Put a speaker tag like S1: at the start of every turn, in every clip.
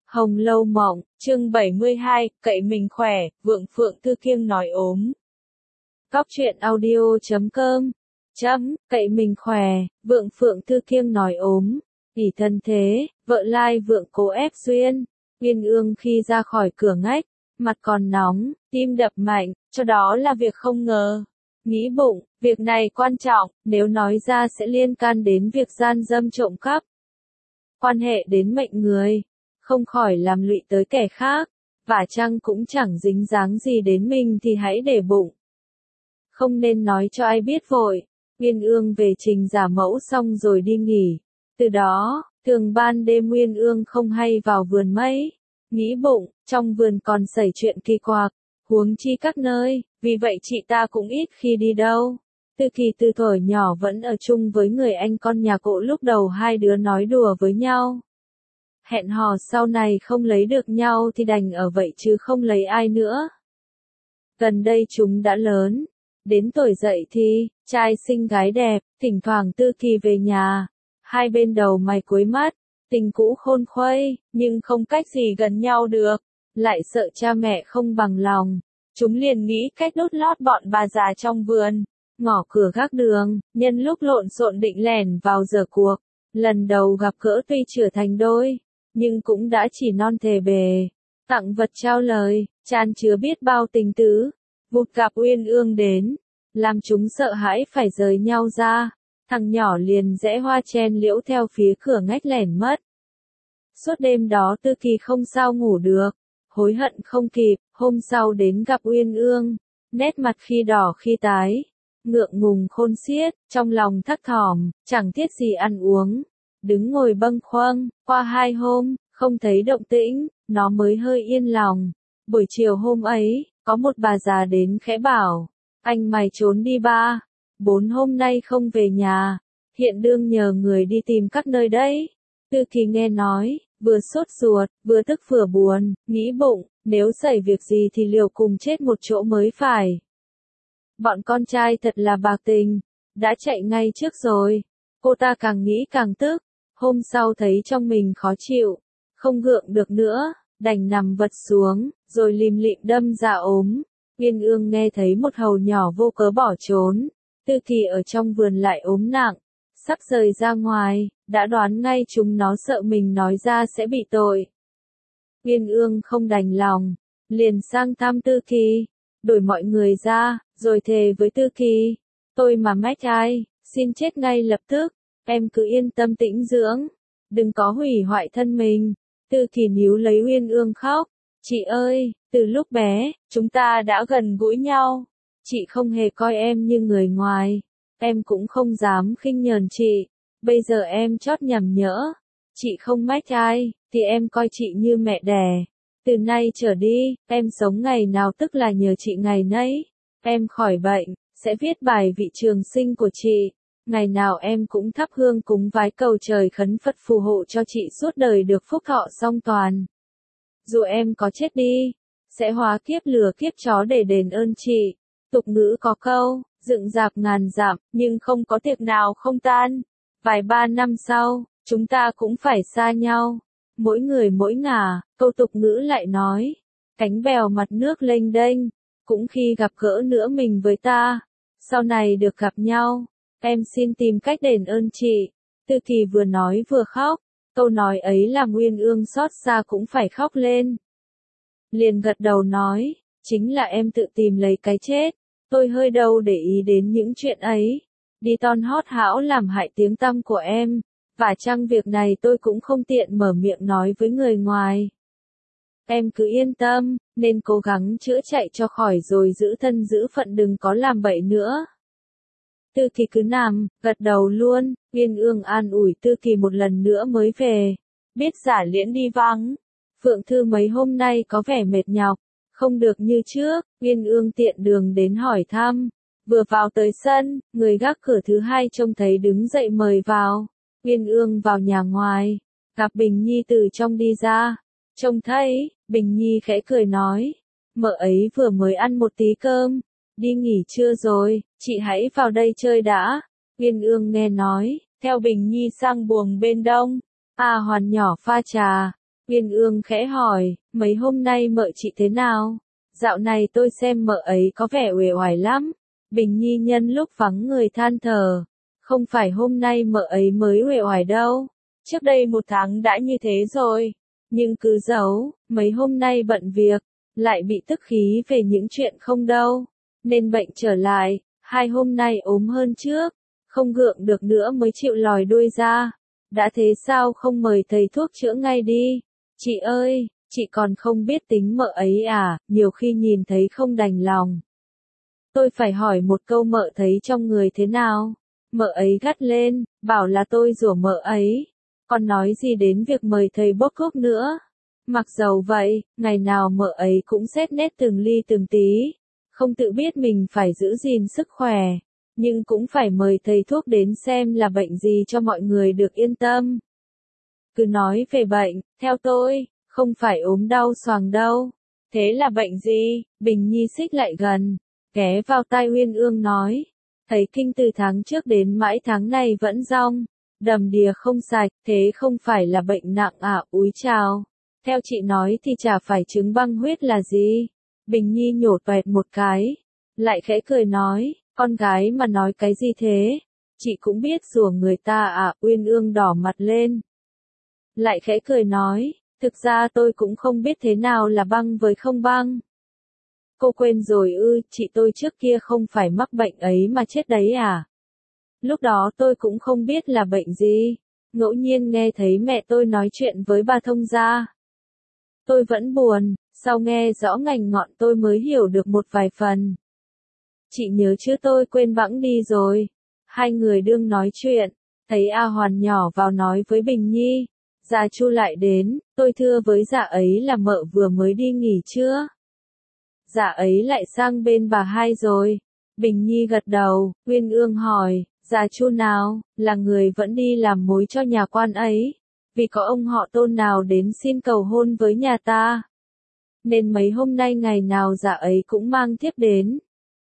S1: Hồng Lâu Mộng, chương 72, cậy mình khỏe, Vượng Phượng Thư Kiêng nói ốm. Cóc truyện audio.com cậy mình khỏe, Vượng Phượng Thư Kiêng nói ốm. ỷ thân thế, vợ lai vượng cố ép duyên. Uyên ương khi ra khỏi cửa ngách, mặt còn nóng, tim đập mạnh, cho đó là việc không ngờ. Nghĩ bụng, việc này quan trọng, nếu nói ra sẽ liên can đến việc gian dâm trộm cắp. Quan hệ đến mệnh người, không khỏi làm lụy tới kẻ khác, và chăng cũng chẳng dính dáng gì đến mình thì hãy để bụng. Không nên nói cho ai biết vội. Uyên ương về trình giả mẫu xong rồi đi nghỉ. Từ đó, thường ban đêm Uyên ương không hay vào vườn mấy. Nghĩ bụng, trong vườn còn xảy chuyện kỳ quặc, huống chi các nơi, vì vậy chị ta cũng ít khi đi đâu. Tư Kỳ từ thuở nhỏ vẫn ở chung với người anh con nhà cộ, lúc đầu hai đứa nói đùa với nhau. Hẹn hò sau này không lấy được nhau thì đành ở vậy chứ không lấy ai nữa. Gần đây chúng đã lớn, đến tuổi dậy thì, trai xinh gái đẹp, thỉnh thoảng Tư Kỳ về nhà, hai bên đầu mày cuối mắt, tình cũ khôn khuây, nhưng không cách gì gần nhau được, lại sợ cha mẹ không bằng lòng. Chúng liền nghĩ cách đốt lót bọn bà già trong vườn, ngỏ cửa gác đường, nhân lúc lộn xộn định lẻn vào giờ cuộc. Lần đầu gặp gỡ tuy chưa thành đôi, nhưng cũng đã chỉ non thề bề, tặng vật trao lời, chan chứa biết bao tình tứ. Vụt gặp Uyên ương đến, làm chúng sợ hãi phải rời nhau ra. Thằng nhỏ liền rẽ hoa chen liễu theo phía cửa ngách lẻn mất. Suốt đêm đó Tư Kỳ không sao ngủ được, hối hận không kịp. Hôm sau đến gặp Uyên ương, nét mặt khi đỏ khi tái, ngượng ngùng khôn xiết, trong lòng thắc thỏm, chẳng thiết gì ăn uống. Đứng ngồi bâng khuâng, qua 2 hôm, không thấy động tĩnh, nó mới hơi yên lòng. Buổi chiều hôm ấy, có một bà già đến khẽ bảo, anh mày trốn đi 3-4 hôm nay không về nhà, hiện đương nhờ người đi tìm các nơi đấy. Tư Kỳ nghe nói, vừa sốt ruột, vừa tức vừa buồn, nghĩ bụng, nếu xảy việc gì thì liều cùng chết một chỗ mới phải. Bọn con trai thật là bạc tình, đã chạy ngay trước rồi. Cô ta càng nghĩ càng tức, hôm sau thấy trong mình khó chịu, không gượng được nữa, đành nằm vật xuống, rồi lim lịm đâm ra ốm. Uyên ương nghe thấy một hầu nhỏ vô cớ bỏ trốn, Tư Kỳ ở trong vườn lại ốm nặng, sắp rời ra ngoài, đã đoán ngay chúng nó sợ mình nói ra sẽ bị tội. Uyên ương không đành lòng, liền sang thăm Tư Kỳ, đổi mọi người ra, rồi thề với Tư Kỳ, tôi mà mách ai, xin chết ngay lập tức, em cứ yên tâm tĩnh dưỡng, đừng có hủy hoại thân mình. Tư Kỳ níu lấy Uyên ương khóc, chị ơi, từ lúc bé, chúng ta đã gần gũi nhau, chị không hề coi em như người ngoài, em cũng không dám khinh nhờn chị, bây giờ em chót nhầm nhỡ, chị không mách ai, thì em coi chị như mẹ đẻ. Từ nay trở đi, em sống ngày nào tức là nhờ chị ngày nấy. Em khỏi bệnh, sẽ viết bài vị trường sinh của chị. Ngày nào em cũng thắp hương cúng vái cầu trời khấn Phật phù hộ cho chị suốt đời được phúc thọ song toàn. Dù em có chết đi, sẽ hóa kiếp lừa kiếp chó để đền ơn chị. Tục ngữ có câu, dựng rạp ngàn dặm, nhưng không có tiệc nào không tan. Vài 3 năm sau, chúng ta cũng phải xa nhau. Mỗi người mỗi ngả, câu tục ngữ lại nói, cánh bèo mặt nước lênh đênh, cũng khi gặp gỡ nữa mình với ta, sau này được gặp nhau, em xin tìm cách đền ơn chị. Tư Kỳ vừa nói vừa khóc, câu nói ấy làm Uyên ương xót xa cũng phải khóc lên. Liền gật đầu nói, chính là em tự tìm lấy cái chết, tôi hơi đâu để ý đến những chuyện ấy, đi ton hót hão làm hại tiếng tăm của em. Và chăng việc này tôi cũng không tiện mở miệng nói với người ngoài. Em cứ yên tâm, nên cố gắng chữa chạy cho khỏi rồi giữ thân giữ phận, đừng có làm bậy nữa. Tư Kỳ cứ nằm, gật đầu luôn. Uyên ương an ủi Tư Kỳ một lần nữa mới về. Biết giả liễn đi vắng. Phượng Thư mấy hôm nay có vẻ mệt nhọc, không được như trước. Uyên ương tiện đường đến hỏi thăm. Vừa vào tới sân, người gác cửa thứ hai trông thấy đứng dậy mời vào. Uyên ương vào nhà ngoài, gặp Bình Nhi từ trong đi ra. Trông thấy, Bình Nhi khẽ cười nói, mợ ấy vừa mới ăn một tí cơm, đi nghỉ trưa rồi, chị hãy vào đây chơi đã. Uyên ương nghe nói, theo Bình Nhi sang buồng bên đông, A Hoàn nhỏ pha trà, Uyên Ương khẽ hỏi, mấy hôm nay mợ chị thế nào? Dạo này tôi xem mợ ấy có vẻ uể oải lắm. Bình Nhi nhân lúc vắng người than thở. Không phải hôm nay mợ ấy mới uể oải đâu. Trước đây 1 tháng đã như thế rồi. Nhưng cứ giấu, mấy hôm nay bận việc, lại bị tức khí về những chuyện không đâu. Nên bệnh trở lại, 2 hôm nay ốm hơn trước. Không gượng được nữa mới chịu lòi đuôi ra. Đã thế sao không mời thầy thuốc chữa ngay đi? Chị ơi, chị còn không biết tính mợ ấy à, nhiều khi nhìn thấy không đành lòng. Tôi phải hỏi một câu mợ thấy trong người thế nào? Mợ ấy gắt lên, bảo là tôi rủa mợ ấy. Còn nói gì đến việc mời thầy bốc thuốc nữa? Mặc dầu vậy, ngày nào mợ ấy cũng xét nét từng ly từng tí. Không tự biết mình phải giữ gìn sức khỏe. Nhưng cũng phải mời thầy thuốc đến xem là bệnh gì cho mọi người được yên tâm. Cứ nói về bệnh, theo tôi, không phải ốm đau xoàng đâu. Thế là bệnh gì? Bình Nhi xích lại gần, ghé vào tai Uyên Ương nói. Thấy kinh từ tháng trước đến mãi tháng này vẫn rong, đầm đìa không sạch, thế không phải là bệnh nặng à? Úi chào. Theo chị nói thì chả phải chứng băng huyết là gì. Bình Nhi nhổ toẹt một cái, lại khẽ cười nói, con gái mà nói cái gì thế? Chị cũng biết rủa người ta à? Uyên Ương đỏ mặt lên. Lại khẽ cười nói, thực ra tôi cũng không biết thế nào là băng với không băng. Cô quên rồi ư, chị tôi trước kia không phải mắc bệnh ấy mà chết đấy à? Lúc đó tôi cũng không biết là bệnh gì. Ngẫu nhiên nghe thấy mẹ tôi nói chuyện với bà thông gia. Tôi vẫn buồn, sau nghe rõ ngành ngọn tôi mới hiểu được một vài phần. Chị nhớ chứ tôi quên bẵng đi rồi. Hai người đương nói chuyện, thấy A Hoàn nhỏ vào nói với Bình Nhi. Dạ Chu lại đến, tôi thưa với dạ ấy là mợ vừa mới đi nghỉ chưa? Dạ ấy lại sang bên bà hai rồi. Bình Nhi gật đầu, Uyên Ương hỏi, dạ Chu nào, là người vẫn đi làm mối cho nhà quan ấy. Vì có ông họ Tôn nào đến xin cầu hôn với nhà ta. Nên mấy hôm nay ngày nào dạ ấy cũng mang thiếp đến.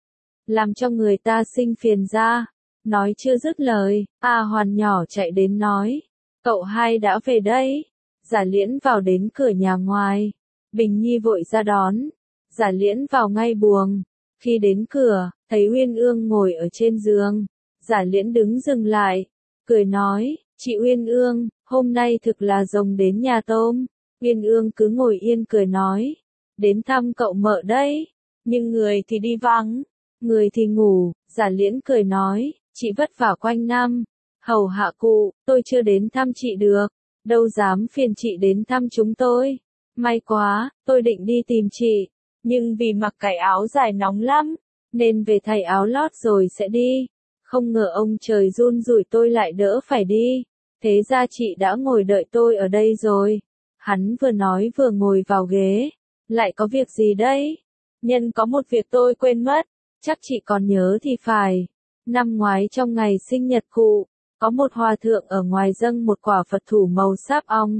S1: Làm cho người ta sinh phiền ra. Nói chưa dứt lời, A Hoàn nhỏ chạy đến nói. Cậu hai đã về đây. Giả Liễn vào đến cửa nhà ngoài. Bình Nhi vội ra đón. Giả Liễn vào ngay buồng. Khi đến cửa, thấy Uyên Ương ngồi ở trên giường. Giả Liễn đứng dừng lại. Cười nói, chị Uyên Ương, hôm nay thực là rồng đến nhà tôm. Uyên Ương cứ ngồi yên cười nói. Đến thăm cậu mợ đấy. Nhưng người thì đi vắng. Người thì ngủ. Giả Liễn cười nói, chị vất vả quanh năm. Hầu hạ cụ, tôi chưa đến thăm chị được. Đâu dám phiền chị đến thăm chúng tôi. May quá, tôi định đi tìm chị. Nhưng vì mặc cái áo dài nóng lắm, nên về thay áo lót rồi sẽ đi. Không ngờ ông trời run rủi tôi lại đỡ phải đi. Thế ra chị đã ngồi đợi tôi ở đây rồi. Hắn vừa nói vừa ngồi vào ghế. Lại có việc gì đấy? Nhân có một việc tôi quên mất. Chắc chị còn nhớ thì phải. Năm ngoái trong ngày sinh nhật cụ, có một hòa thượng ở ngoài dâng một quả Phật thủ màu sáp ong.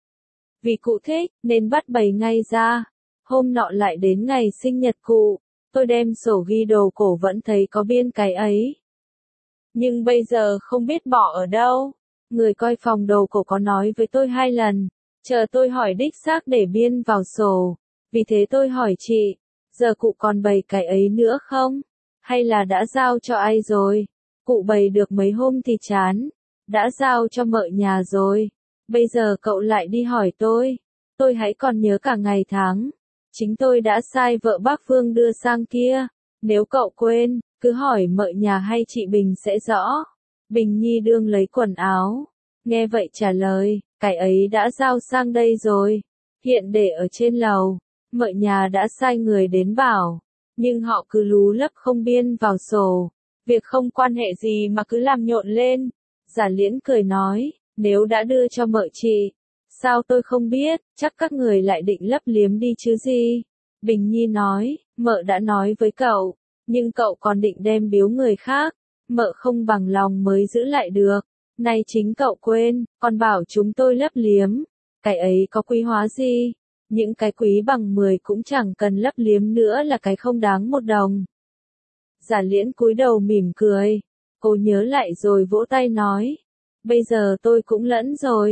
S1: Vì cụ thích, nên bắt bày ngay ra. Hôm nọ lại đến ngày sinh nhật cụ, tôi đem sổ ghi đồ cổ vẫn thấy có biên cái ấy. Nhưng bây giờ không biết bỏ ở đâu. Người coi phòng đồ cổ có nói với tôi 2 lần, chờ tôi hỏi đích xác để biên vào sổ. Vì thế tôi hỏi chị, giờ cụ còn bày cái ấy nữa không? Hay là đã giao cho ai rồi? Cụ bày được mấy hôm thì chán. Đã giao cho mợ nhà rồi. Bây giờ cậu lại đi hỏi tôi. Tôi hãy còn nhớ cả ngày tháng. Chính tôi đã sai vợ bác Phương đưa sang kia. Nếu cậu quên, cứ hỏi mợ nhà hay chị Bình sẽ rõ. Bình Nhi đương lấy quần áo. Nghe vậy trả lời, cái ấy đã giao sang đây rồi. Hiện để ở trên lầu. Mợ nhà đã sai người đến bảo. Nhưng họ cứ lú lấp không biên vào sổ. Việc không quan hệ gì mà cứ làm nhộn lên. Giả Liễn cười nói, nếu đã đưa cho mợ chị, sao tôi không biết, chắc các người lại định lấp liếm đi chứ gì. Bình Nhi nói, mợ đã nói với cậu, nhưng cậu còn định đem biếu người khác. Mợ không bằng lòng mới giữ lại được. Nay chính cậu quên, còn bảo chúng tôi lấp liếm. Cái ấy có quý hóa gì? Những cái quý bằng 10 cũng chẳng cần lấp liếm nữa là cái không đáng 1 đồng. Giả Liễn cúi đầu mỉm cười. Cô nhớ lại rồi vỗ tay nói. Bây giờ tôi cũng lẫn rồi.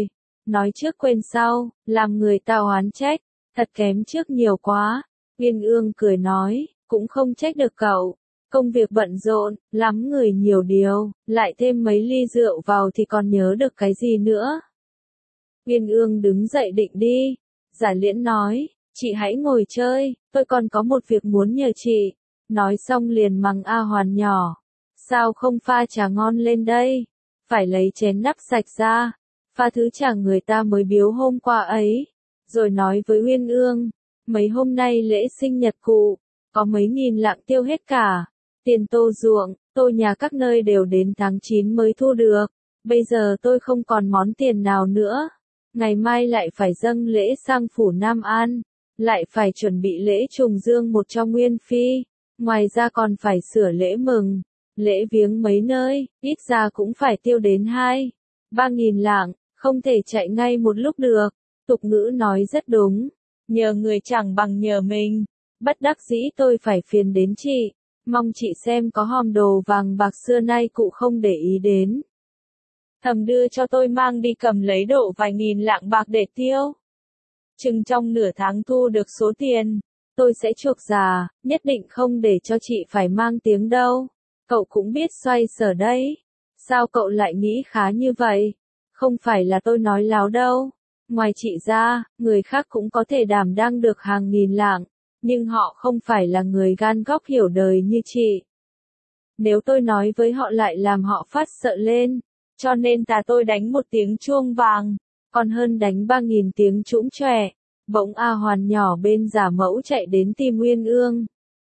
S1: nói trước quên sau, làm người ta oán trách, thật kém trước nhiều quá. Uyên Ương cười nói, cũng không trách được cậu. Công việc bận rộn, lắm người nhiều điều, lại thêm mấy ly rượu vào thì còn nhớ được cái gì nữa. Uyên Ương đứng dậy định đi. Giả Liễn nói, chị hãy ngồi chơi, tôi còn có một việc muốn nhờ chị. Nói xong liền mắng A Hoàn nhỏ. Sao không pha trà ngon lên đây? Phải lấy chén nắp sạch ra. Pha thứ trà người ta mới biếu hôm qua ấy. Rồi nói với Uyên Ương, mấy hôm nay lễ sinh nhật cụ, có mấy nghìn lạng tiêu hết cả. Tiền tô ruộng, tô nhà các nơi đều đến tháng 9 mới thu được. Bây giờ tôi không còn món tiền nào nữa. Ngày mai lại phải dâng lễ sang phủ Nam An. Lại phải chuẩn bị lễ trùng dương một cho Nguyên Phi. Ngoài ra còn phải sửa lễ mừng, lễ viếng mấy nơi, ít ra cũng phải tiêu đến 2-3 nghìn lạng, không thể chạy ngay một lúc được. Tục ngữ nói rất đúng, nhờ người chẳng bằng nhờ mình. Bất đắc dĩ tôi phải phiền đến chị, mong chị xem có hòm đồ vàng bạc xưa nay cụ không để ý đến. Thầm đưa cho tôi mang đi cầm lấy độ vài nghìn lạng bạc để tiêu. Chừng trong nửa tháng thu được số tiền, tôi sẽ chuộc già, nhất định không để cho chị phải mang tiếng đâu. Cậu cũng biết xoay sở đấy. Sao cậu lại nghĩ khá như vậy? Không phải là tôi nói láo đâu. Ngoài chị ra, người khác cũng có thể đảm đang được hàng nghìn lạng, nhưng họ không phải là người gan góc hiểu đời như chị. Nếu tôi nói với họ lại làm họ phát sợ lên, cho nên tôi đánh một tiếng chuông vàng, còn hơn đánh 3.000 tiếng trũng chòe. Bỗng A Hoàn nhỏ bên giả mẫu chạy đến tìm Uyên Ương.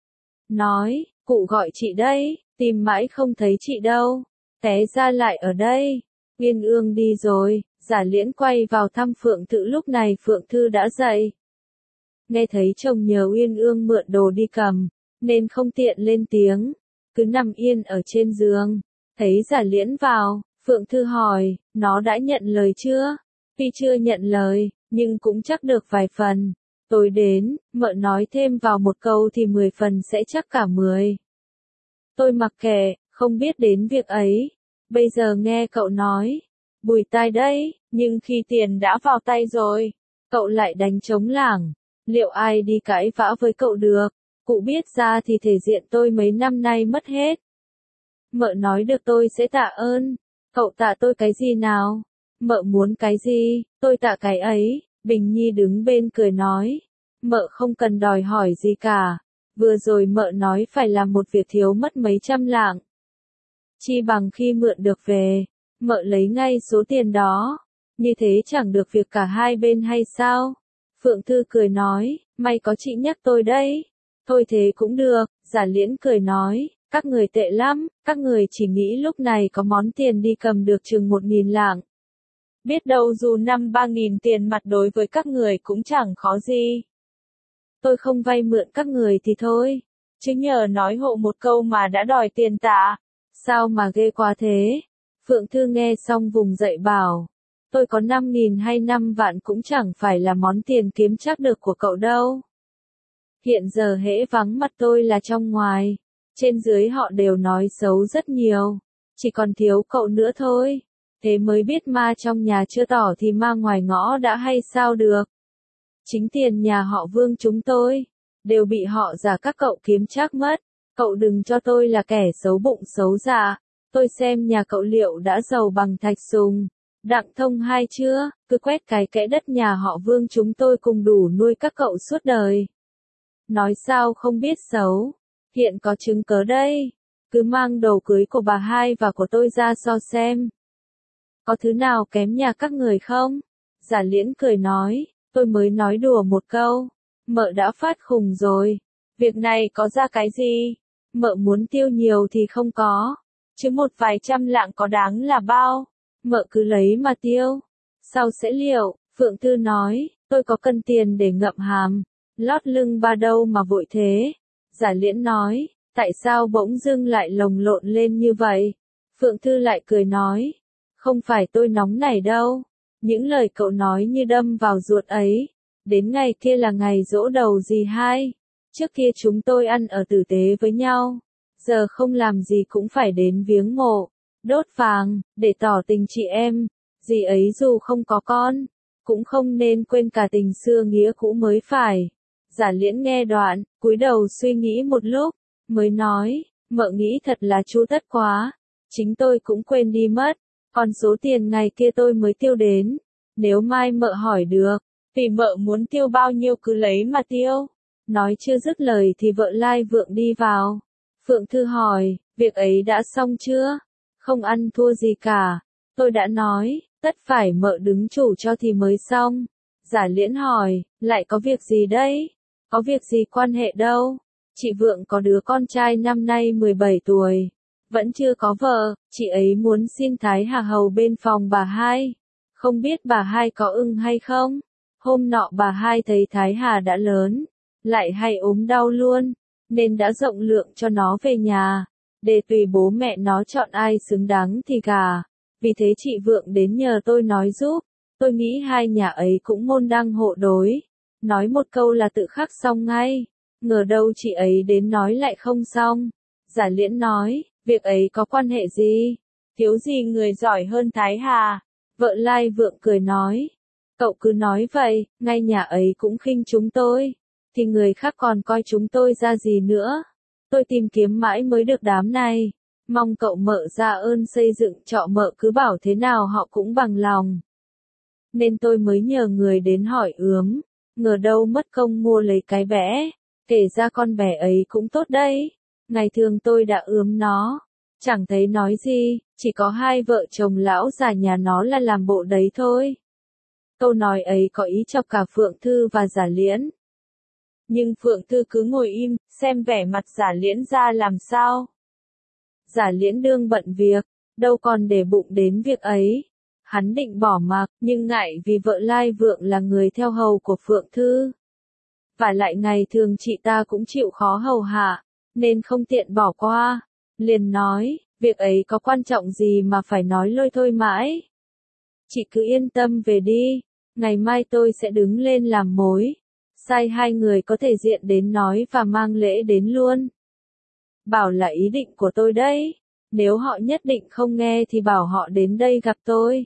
S1: Nói, cụ gọi chị đấy, tìm mãi không thấy chị đâu. Té ra lại ở đây. Uyên Ương đi rồi, Giả Liễn quay vào thăm Phượng Thư, lúc này Phượng Thư đã dậy. Nghe thấy chồng nhờ Uyên Ương mượn đồ đi cầm, nên không tiện lên tiếng, cứ nằm yên ở trên giường. Thấy Giả Liễn vào, Phượng Thư hỏi, nó đã nhận lời chưa? Tuy chưa nhận lời, nhưng cũng chắc được vài phần. Tối đến, mợ nói thêm vào một câu thì 10 phần sẽ chắc cả 10. Tôi mặc kệ, không biết đến việc ấy. Bây giờ nghe cậu nói, bùi tai đấy, nhưng khi tiền đã vào tay rồi, cậu lại đánh trống lảng. Liệu ai đi cãi vã với cậu được? Cụ biết ra thì thể diện tôi mấy năm nay mất hết. Mợ nói được tôi sẽ tạ ơn. Cậu tạ tôi cái gì nào? Mợ muốn cái gì, tôi tạ cái ấy. Bình Nhi đứng bên cười nói. Mợ không cần đòi hỏi gì cả. Vừa rồi mợ nói phải làm một việc thiếu mất mấy trăm lạng. Chi bằng khi mượn được về, mợ lấy ngay số tiền đó. Như thế chẳng được việc cả hai bên hay sao? Phượng Thư cười nói, may có chị nhắc tôi đấy. Thôi thế cũng được. Giả Liễn cười nói, các người tệ lắm, các người chỉ nghĩ lúc này có món tiền đi cầm được chừng 1.000 lạng. Biết đâu dù 5-3 nghìn tiền mặt đối với các người cũng chẳng khó gì. Tôi không vay mượn các người thì thôi, chứ nhờ nói hộ một câu mà đã đòi tiền tạ. Sao mà ghê quá thế? Phượng Thư nghe xong vùng dậy bảo, tôi có 5.000 hay 5 vạn cũng chẳng phải là món tiền kiếm chắc được của cậu đâu. Hiện giờ hễ vắng mặt tôi là trong ngoài, trên dưới họ đều nói xấu rất nhiều, chỉ còn thiếu cậu nữa thôi. Thế mới biết ma trong nhà chưa tỏ thì ma ngoài ngõ đã hay sao được. Chính tiền nhà họ Vương chúng tôi, đều bị họ giả các cậu kiếm chắc mất. Cậu đừng cho tôi là kẻ xấu bụng xấu dạ. Tôi xem nhà cậu liệu đã giàu bằng thạch sùng, đặng thông hai chưa, cứ quét cái kẽ đất nhà họ Vương chúng tôi cùng đủ nuôi các cậu suốt đời. Nói sao không biết xấu, hiện có chứng cớ đây. Cứ mang đồ cưới của bà hai và của tôi ra so xem. Có thứ nào kém nhà các người không? Giả Liễn cười nói, tôi mới nói đùa một câu. Mợ đã phát khùng rồi. Việc này có ra cái gì? Mợ muốn tiêu nhiều thì không có. Chứ một vài trăm lạng có đáng là bao? Mợ cứ lấy mà tiêu. Sau sẽ liệu, Phượng Thư nói, tôi có cân tiền để ngậm hàm. Lót lưng ba đâu mà vội thế? Giả Liễn nói, tại sao bỗng dưng lại lồng lộn lên như vậy? Phượng Thư lại cười nói, không phải tôi nóng nảy đâu. Những lời cậu nói như đâm vào ruột ấy. Đến ngày kia là ngày giỗ đầu dì hai. Trước kia chúng tôi ăn ở tử tế với nhau. Giờ không làm gì cũng phải đến viếng mộ, đốt vàng, để tỏ tình chị em. Dì ấy dù không có con, cũng không nên quên cả tình xưa nghĩa cũ mới phải. Giả Liễn nghe đoạn, cúi đầu suy nghĩ một lúc, mới nói, mợ nghĩ thật là chu tất quá. Chính tôi cũng quên đi mất, còn số tiền ngày kia tôi mới tiêu đến. Nếu mai mợ hỏi được, vì mợ muốn tiêu bao nhiêu cứ lấy mà tiêu. Nói chưa dứt lời thì vợ Lai Vượng đi vào. Phượng Thư hỏi, việc ấy đã xong chưa? Không ăn thua gì cả. Tôi đã nói, tất phải mợ đứng chủ cho thì mới xong. Giả Liễn hỏi, lại có việc gì đấy? Có việc gì quan hệ đâu. Chị Vượng có đứa con trai năm nay 17 tuổi. Vẫn chưa có vợ, chị ấy muốn xin Thái Hà hầu bên phòng bà hai. Không biết bà hai có ưng hay không? Hôm nọ bà hai thấy Thái Hà đã lớn, lại hay ốm đau luôn, nên đã rộng lượng cho nó về nhà, để tùy bố mẹ nó chọn ai xứng đáng thì gả. Vì thế chị Vượng đến nhờ tôi nói giúp. Tôi nghĩ hai nhà ấy cũng môn đăng hộ đối. Nói một câu là tự khắc xong ngay. Ngờ đâu chị ấy đến nói lại không xong. Giả Liễn nói, việc ấy có quan hệ gì? Thiếu gì người giỏi hơn Thái Hà? Vợ Lai Vượng cười nói, cậu cứ nói vậy, ngay nhà ấy cũng khinh chúng tôi, thì người khác còn coi chúng tôi ra gì nữa. Tôi tìm kiếm mãi mới được đám này, mong cậu mợ ra ơn xây dựng trọ mợ cứ bảo thế nào họ cũng bằng lòng. Nên tôi mới nhờ người đến hỏi ướm, ngờ đâu mất công mua lấy cái bé, kể ra con bé ấy cũng tốt đấy. Ngày thường tôi đã ướm nó, chẳng thấy nói gì, chỉ có hai vợ chồng lão già nhà nó là làm bộ đấy thôi. Câu nói ấy có ý chọc cả Phượng Thư và Giả Liễn. Nhưng Phượng Thư cứ ngồi im, xem vẻ mặt Giả Liễn ra làm sao. Giả Liễn đương bận việc, đâu còn để bụng đến việc ấy. Hắn định bỏ mặc, nhưng ngại vì vợ Lai Vượng là người theo hầu của Phượng Thư. Và lại ngày thường chị ta cũng chịu khó hầu hạ, nên không tiện bỏ qua. Liền nói, việc ấy có quan trọng gì mà phải nói lôi thôi mãi. Chị cứ yên tâm về đi, ngày mai tôi sẽ đứng lên làm mối. Sai hai người có thể diện đến nói và mang lễ đến luôn. Bảo là ý định của tôi đấy, nếu họ nhất định không nghe thì bảo họ đến đây gặp tôi.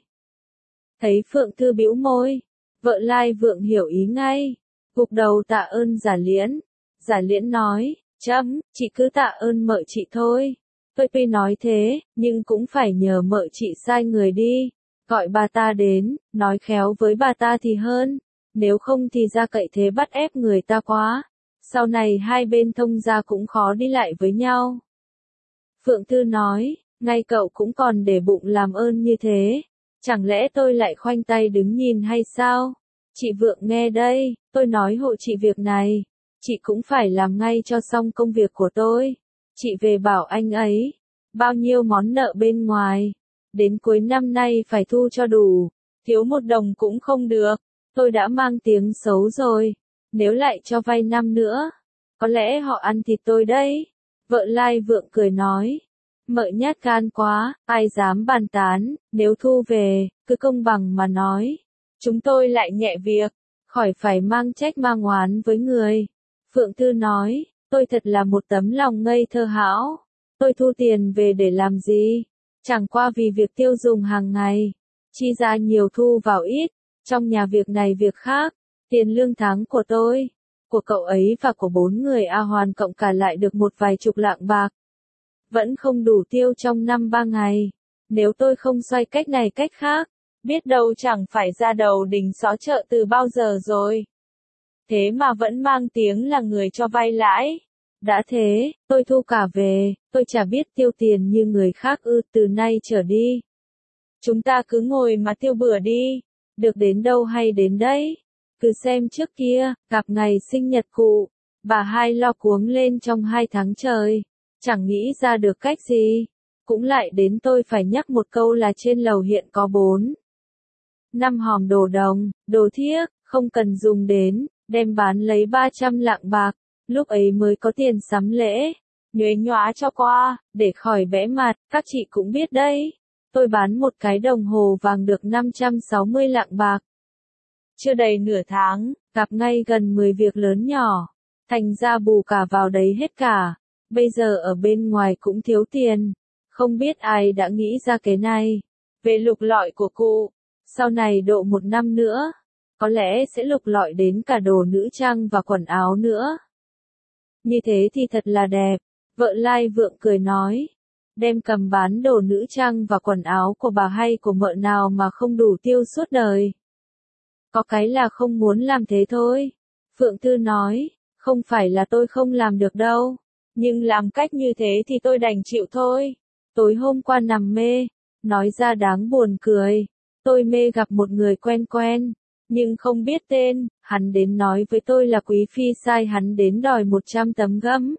S1: Thấy Phượng Thư bĩu môi, vợ Lai Vượng hiểu ý ngay, gục đầu tạ ơn Giả Liễn. Giả Liễn nói, chấm, chị cứ tạ ơn mợ chị thôi. Tôi tuy nói thế, nhưng cũng phải nhờ mợ chị sai người đi, gọi bà ta đến, nói khéo với bà ta thì hơn, nếu không thì ra cậy thế bắt ép người ta quá, sau này hai bên thông gia cũng khó đi lại với nhau. Phượng Thư nói, ngay cậu cũng còn để bụng làm ơn như thế, chẳng lẽ tôi lại khoanh tay đứng nhìn hay sao? Chị Vượng nghe đây, tôi nói hộ chị việc này, chị cũng phải làm ngay cho xong công việc của tôi. Chị về bảo anh ấy, bao nhiêu món nợ bên ngoài, đến cuối năm nay phải thu cho đủ, thiếu một đồng cũng không được, tôi đã mang tiếng xấu rồi, nếu lại cho vay năm nữa, có lẽ họ ăn thịt tôi đấy. Vợ Lai Vượng cười nói, mợ nhát gan quá, ai dám bàn tán, nếu thu về, cứ công bằng mà nói, chúng tôi lại nhẹ việc, khỏi phải mang trách mang oán với người. Phượng Thư nói, tôi thật là một tấm lòng ngây thơ hão, tôi thu tiền về để làm gì, chẳng qua vì việc tiêu dùng hàng ngày, chi ra nhiều thu vào ít, trong nhà việc này việc khác, tiền lương tháng của tôi, của cậu ấy và của 4 người A Hoàn cộng cả lại được một vài chục lạng bạc. Vẫn không đủ tiêu trong 5-3 ngày, nếu tôi không xoay cách này cách khác, biết đâu chẳng phải ra đầu đình xó chợ từ bao giờ rồi. Thế mà vẫn mang tiếng là người cho vay lãi. Đã thế, tôi thu cả về, tôi chả biết tiêu tiền như người khác từ nay trở đi. Chúng ta cứ ngồi mà tiêu bừa đi, được đến đâu hay đến đấy. Cứ xem trước kia, gặp ngày sinh nhật cụ, bà hai lo cuống lên trong 2 tháng trời, chẳng nghĩ ra được cách gì. Cũng lại đến tôi phải nhắc một câu là trên lầu hiện có 4-5 hòm đồ đồng, đồ thiếc, không cần dùng đến, đem bán lấy 300 lạng bạc, lúc ấy mới có tiền sắm lễ, nhuế nhóa cho qua, để khỏi bẽ mặt, các chị cũng biết đấy. Tôi bán một cái đồng hồ vàng được 560 lạng bạc. Chưa đầy nửa tháng, gặp ngay gần 10 việc lớn nhỏ, thành ra bù cả vào đấy hết cả. Bây giờ ở bên ngoài cũng thiếu tiền, không biết ai đã nghĩ ra cái này. Về lục lọi của cụ, Sau này độ 1 năm nữa, có lẽ sẽ lục lọi đến cả đồ nữ trang và quần áo nữa. Như thế thì thật là đẹp, vợ Lai Vượng cười nói. Đem cầm bán đồ nữ trang và quần áo của bà hay của mợ nào mà không đủ tiêu suốt đời. Có cái là không muốn làm thế thôi. Phượng Thư nói, không phải là tôi không làm được đâu, nhưng làm cách như thế thì tôi đành chịu thôi. Tối hôm qua nằm mê, nói ra đáng buồn cười. Tôi mê gặp một người quen quen, nhưng không biết tên, hắn đến nói với tôi là quý phi sai hắn đến đòi 100 tấm gấm.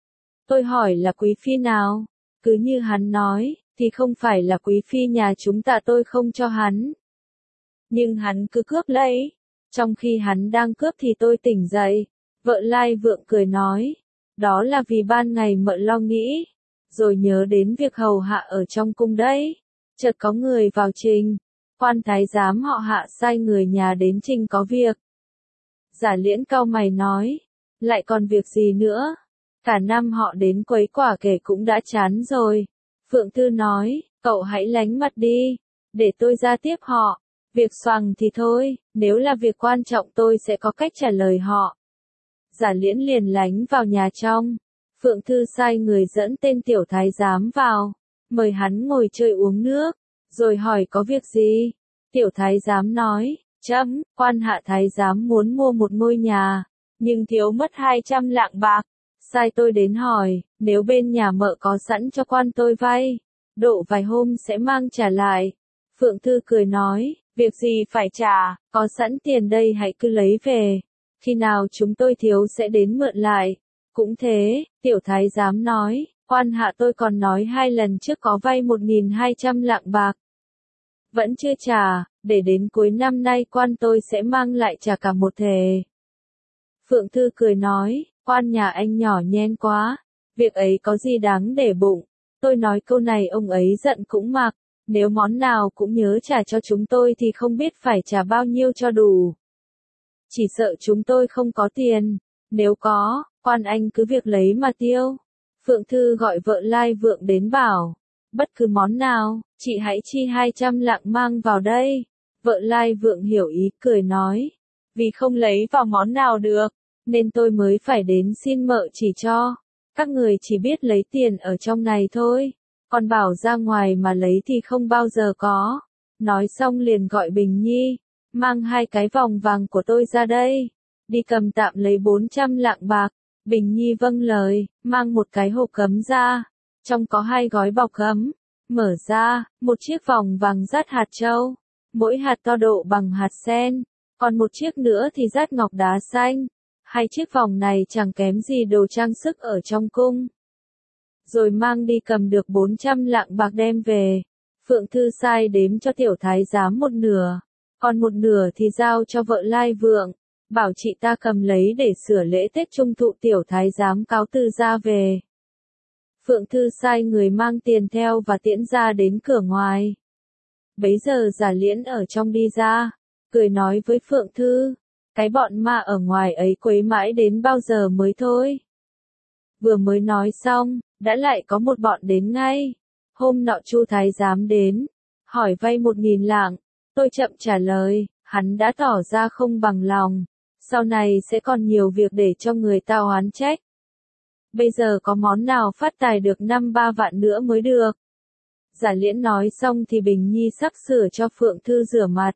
S1: Tôi hỏi là quý phi nào? Cứ như hắn nói, thì không phải là quý phi nhà chúng ta, tôi không cho hắn. Nhưng hắn cứ cướp lấy. Trong khi hắn đang cướp thì tôi tỉnh dậy. Vợ Lai Vượng cười nói, đó là vì ban ngày mợ lo nghĩ, rồi nhớ đến việc hầu hạ ở trong cung đấy. Chợt có người vào trình, quan thái giám họ Hạ sai người nhà đến trình có việc. Giả Liễn cau mày nói, lại còn việc gì nữa? Cả năm họ đến quấy quả kể cũng đã chán rồi. Phượng Thư nói, cậu hãy lánh mặt đi, để tôi ra tiếp họ. Việc xoằng thì thôi, nếu là việc quan trọng tôi sẽ có cách trả lời họ. Giả Liễn liền lánh vào nhà trong. Phượng Thư sai người dẫn tên tiểu thái giám vào, mời hắn ngồi chơi uống nước, rồi hỏi có việc gì. Tiểu thái giám nói, quan Hạ thái giám muốn mua một ngôi nhà, nhưng thiếu mất 200 lạng bạc. Sai tôi đến hỏi, nếu bên nhà mợ có sẵn cho quan tôi vay, độ vài hôm sẽ mang trả lại. Phượng Thư cười nói, việc gì phải trả, có sẵn tiền đây hãy cứ lấy về, khi nào chúng tôi thiếu sẽ đến mượn lại. Cũng thế, tiểu thái giám nói, quan hạ tôi còn nói 2 lần trước có vay 1.200 lạng bạc. Vẫn chưa trả, để đến cuối năm nay quan tôi sẽ mang lại trả cả một thể. Phượng Thư cười nói, quan nhà anh nhỏ nhen quá, việc ấy có gì đáng để bụng. Tôi nói câu này ông ấy giận cũng mặc, nếu món nào cũng nhớ trả cho chúng tôi thì không biết phải trả bao nhiêu cho đủ. Chỉ sợ chúng tôi không có tiền, nếu có, quan anh cứ việc lấy mà tiêu. Phượng Thư gọi vợ Lai Vượng đến bảo, bất cứ món nào, chị hãy chi 200 lạng mang vào đây. Vợ Lai Vượng hiểu ý cười nói, vì không lấy vào món nào được, nên tôi mới phải đến xin mợ chỉ cho. Các người chỉ biết lấy tiền ở trong này thôi, còn bảo ra ngoài mà lấy thì không bao giờ có. Nói xong liền gọi Bình Nhi, mang 2 cái vòng vàng của tôi ra đây, đi cầm tạm lấy 400 lạng bạc. Bình Nhi vâng lời, mang một cái hộp gấm ra, trong có 2 gói bọc gấm, mở ra, một chiếc vòng vàng dát hạt châu, mỗi hạt to độ bằng hạt sen, còn một chiếc nữa thì dát ngọc đá xanh. 2 chiếc vòng này chẳng kém gì đồ trang sức ở trong cung. Rồi mang đi cầm được 400 lạng bạc đem về. Phượng Thư sai đếm cho tiểu thái giám 1/2, còn 1/2 thì giao cho vợ Lai Vượng, bảo chị ta cầm lấy để sửa lễ Tết Trung Thụ. Tiểu thái giám cáo từ ra về. Phượng Thư sai người mang tiền theo và tiễn ra đến cửa ngoài. Bấy giờ Giả Liễn ở trong đi ra, cười nói với Phượng Thư, cái bọn ma ở ngoài ấy quấy mãi đến bao giờ mới thôi. Vừa mới nói xong, đã lại có một bọn đến ngay. Hôm nọ Chu thái giám đến, hỏi vay 1.000 lạng, tôi chậm trả lời, hắn đã tỏ ra không bằng lòng, sau này sẽ còn nhiều việc để cho người ta oán trách. Bây giờ có món nào phát tài được 5-3 vạn nữa mới được. Giả Liễn nói xong thì Bình Nhi sắp sửa cho Phượng Thư rửa mặt,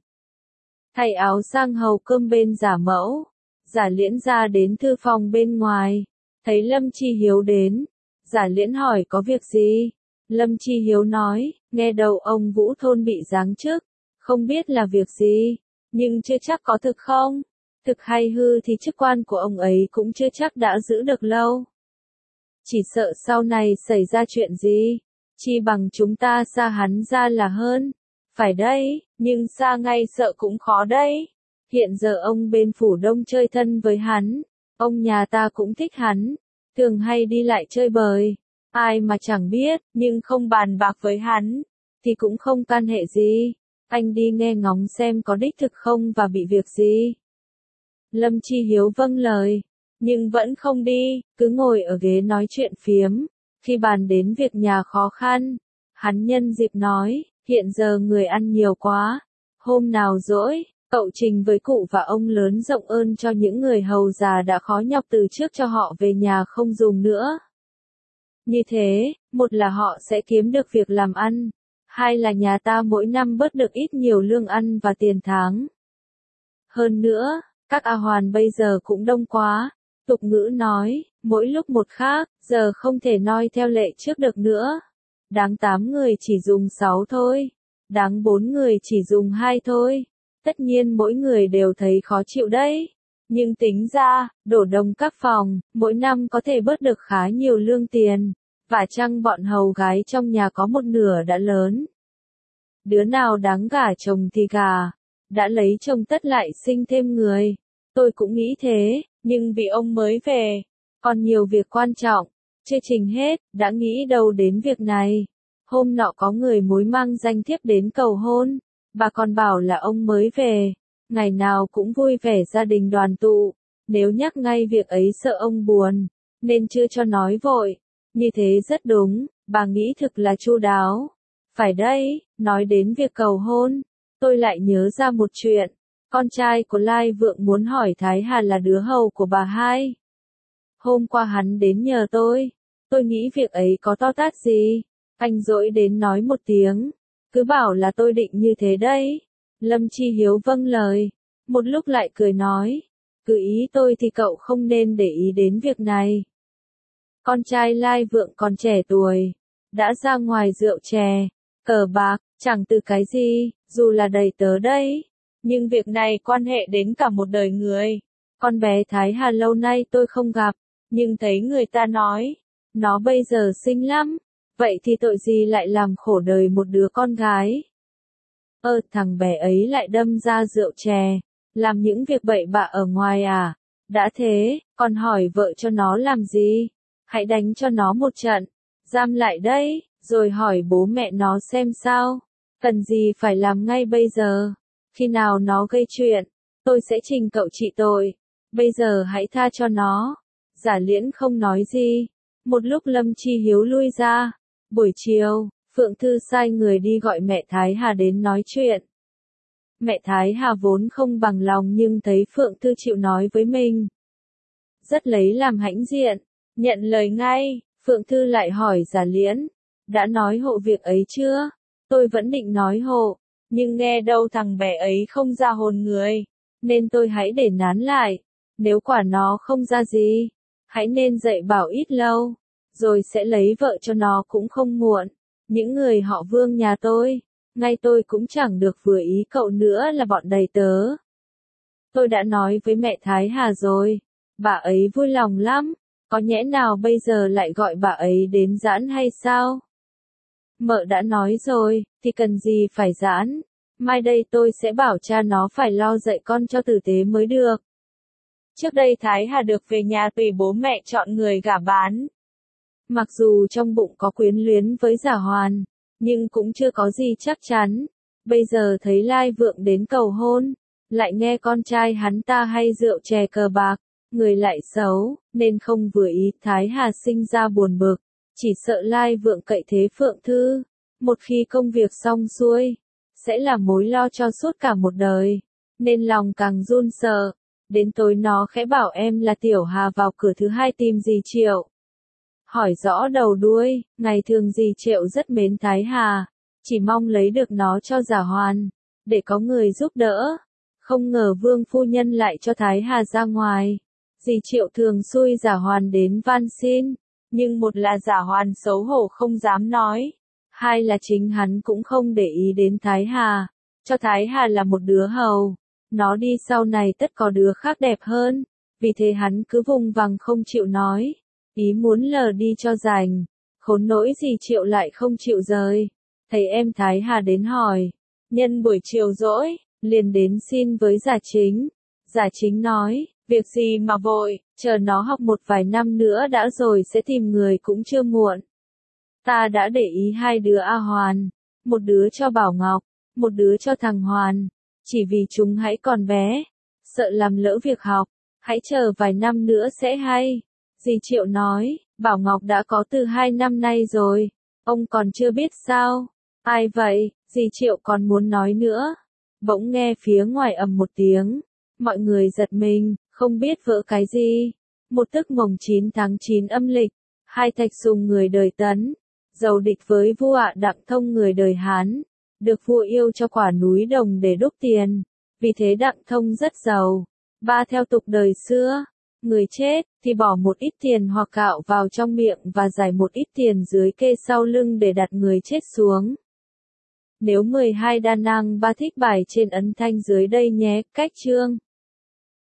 S1: thay áo sang hầu cơm bên giả mẫu. Giả Liễn ra đến thư phòng bên ngoài, thấy Lâm Chi Hiếu đến. Giả Liễn hỏi có việc gì? Lâm Chi Hiếu nói, nghe đầu ông Vũ Thôn bị giáng chức, không biết là việc gì, nhưng chưa chắc có thực không. Thực hay hư thì chức quan của ông ấy cũng chưa chắc đã giữ được lâu. Chỉ sợ sau này xảy ra chuyện gì, chi bằng chúng ta xa hắn ra là hơn. Phải đấy, nhưng xa ngay sợ cũng khó đấy. Hiện giờ ông bên phủ Đông chơi thân với hắn, ông nhà ta cũng thích hắn, thường hay đi lại chơi bời. Ai mà chẳng biết, nhưng không bàn bạc với hắn, thì cũng không can hệ gì. Anh đi nghe ngóng xem có đích thực không và bị việc gì. Lâm Chi Hiếu vâng lời, nhưng vẫn không đi, cứ ngồi ở ghế nói chuyện phiếm. Khi bàn đến việc nhà khó khăn, hắn nhân dịp nói, hiện giờ người ăn nhiều quá, Hôm nào rỗi, cậu trình với cụ và ông lớn rộng ơn cho những người hầu già đã khó nhọc từ trước cho họ về nhà không dùng nữa. Như thế, một là họ sẽ kiếm được việc làm ăn, hai là nhà ta mỗi năm bớt được ít nhiều lương ăn và tiền tháng. Hơn nữa, các A Hoàn bây giờ cũng đông quá, tục ngữ nói, mỗi lúc một khác, giờ không thể noi theo lệ trước được nữa. Đáng 8 người chỉ dùng 6 thôi, đáng 4 người chỉ dùng 2 thôi. Tất nhiên mỗi người đều thấy khó chịu đấy. Nhưng tính ra, đổ đồng các phòng, mỗi năm có thể bớt được khá nhiều lương tiền. Và chăng bọn hầu gái trong nhà có một nửa đã lớn. Đứa nào đáng gả chồng thì gả, đã lấy chồng tất lại sinh thêm người. Tôi cũng nghĩ thế, nhưng vì ông mới về, còn nhiều việc quan trọng, chưa trình hết, đã nghĩ đâu đến việc này. Hôm nọ có người mối mang danh thiếp đến cầu hôn, bà còn bảo là ông mới về, ngày nào cũng vui vẻ gia đình đoàn tụ, nếu nhắc ngay việc ấy sợ ông buồn, nên chưa cho nói vội. Như thế rất đúng, bà nghĩ thực là chu đáo. Phải đấy, nói đến việc cầu hôn, tôi lại nhớ ra một chuyện. Con trai của Lai Vượng muốn hỏi Thái Hà là đứa hầu của bà hai. Hôm qua hắn đến nhờ tôi nghĩ việc ấy có to tát gì. Anh dỗi đến nói một tiếng, cứ bảo là tôi định như thế đấy. Lâm Chi Hiếu vâng lời, một lúc lại cười nói, cứ ý tôi thì cậu không nên để ý đến việc này. Con trai Lai Vượng còn trẻ tuổi, đã ra ngoài rượu chè, cờ bạc, chẳng từ cái gì, dù là đầy tớ đấy. Nhưng việc này quan hệ đến cả một đời người. Con bé Thái Hà lâu nay tôi không gặp, nhưng thấy người ta nói, nó bây giờ xinh lắm, vậy thì tội gì lại làm khổ đời một đứa con gái. Thằng bé ấy lại đâm ra rượu chè, làm những việc bậy bạ ở ngoài à? Đã thế, còn hỏi vợ cho nó làm gì? Hãy đánh cho nó một trận, giam lại đấy, rồi hỏi bố mẹ nó xem sao. Cần gì phải làm ngay bây giờ? Khi nào nó gây chuyện, tôi sẽ trình cậu trị tội. Bây giờ hãy tha cho nó. Giả Liễn không nói gì. Một lúc Lâm Chi Hiếu lui ra. Buổi chiều, Phượng Thư sai người đi gọi mẹ Thái Hà đến nói chuyện. Mẹ Thái Hà vốn không bằng lòng nhưng thấy Phượng Thư chịu nói với mình, rất lấy làm hãnh diện, nhận lời ngay. Phượng Thư lại hỏi Giả Liễn, đã nói hộ việc ấy chưa? Tôi vẫn định nói hộ, nhưng nghe đâu thằng bé ấy không ra hồn người, nên tôi hãy để nán lại. Nếu quả nó không ra gì, hãy nên dạy bảo ít lâu, rồi sẽ lấy vợ cho nó cũng không muộn. Những người họ Vương nhà tôi, ngay tôi cũng chẳng được vừa ý cậu nữa là bọn đầy tớ. Tôi đã nói với mẹ Thái Hà rồi, bà ấy vui lòng lắm, có nhẽ nào bây giờ lại gọi bà ấy đến giãn hay sao? Mợ đã nói rồi, thì cần gì phải giãn, mai đây tôi sẽ bảo cha nó phải lo dạy con cho tử tế mới được. Trước đây Thái Hà được về nhà tùy bố mẹ chọn người gả bán. Mặc dù trong bụng có quyến luyến với Giả Hoàn, nhưng cũng chưa có gì chắc chắn. Bây giờ thấy Lai Vượng đến cầu hôn, lại nghe con trai hắn ta hay rượu chè cờ bạc, người lại xấu, nên không vừa ý. Thái Hà sinh ra buồn bực, chỉ sợ Lai Vượng cậy thế Phượng Thư, một khi công việc xong xuôi, sẽ là mối lo cho suốt cả một đời, nên lòng càng run sợ. Đến tối nó khẽ bảo em là Tiểu Hà vào cửa thứ hai tìm dì Triệu. Hỏi rõ đầu đuôi, ngày thường dì Triệu rất mến Thái Hà, chỉ mong lấy được nó cho Giả Hoàn, để có người giúp đỡ. Không ngờ Vương phu nhân lại cho Thái Hà ra ngoài. Dì Triệu thường xui Giả Hoàn đến van xin, nhưng một là Giả Hoàn xấu hổ không dám nói, hai là chính hắn cũng không để ý đến Thái Hà, cho Thái Hà là một đứa hầu. Nó đi sau này tất có đứa khác đẹp hơn, vì thế hắn cứ vùng vằng không chịu nói, ý muốn lờ đi cho rành. Khốn nỗi dì Triệu lại không chịu rời. Thấy em Thái Hà đến hỏi, nhân buổi chiều rỗi, liền đến xin với Giả Chính. Giả Chính nói, việc gì mà vội, chờ nó học một vài năm nữa đã rồi sẽ tìm người cũng chưa muộn. Ta đã để ý hai đứa A Hoàn, một đứa cho Bảo Ngọc, một đứa cho thằng Hoàn. Chỉ vì chúng hãy còn bé, sợ làm lỡ việc học, hãy chờ vài năm nữa sẽ hay. Dì Triệu nói, Bảo Ngọc đã có từ 2 năm nay rồi, ông còn chưa biết sao? Ai vậy? Dì Triệu còn muốn nói nữa, Bỗng nghe phía ngoài ầm một tiếng. Mọi người giật mình, không biết vỡ cái gì. Một tức mồng 9 tháng 9 âm lịch. Hai Thạch Sùng người đời Tấn. Giàu địch với vua Đặng Thông người đời Hán. Được vua yêu cho quả núi đồng để đúc tiền. Vì thế Đặng Thông rất giàu. Ba theo tục đời xưa. Người chết, thì bỏ một ít tiền hoặc gạo vào trong miệng và giải một ít tiền dưới kê sau lưng để đặt người chết xuống. Nếu 12 đa năng ba thích bài trên ấn thanh dưới đây nhé, cách chương.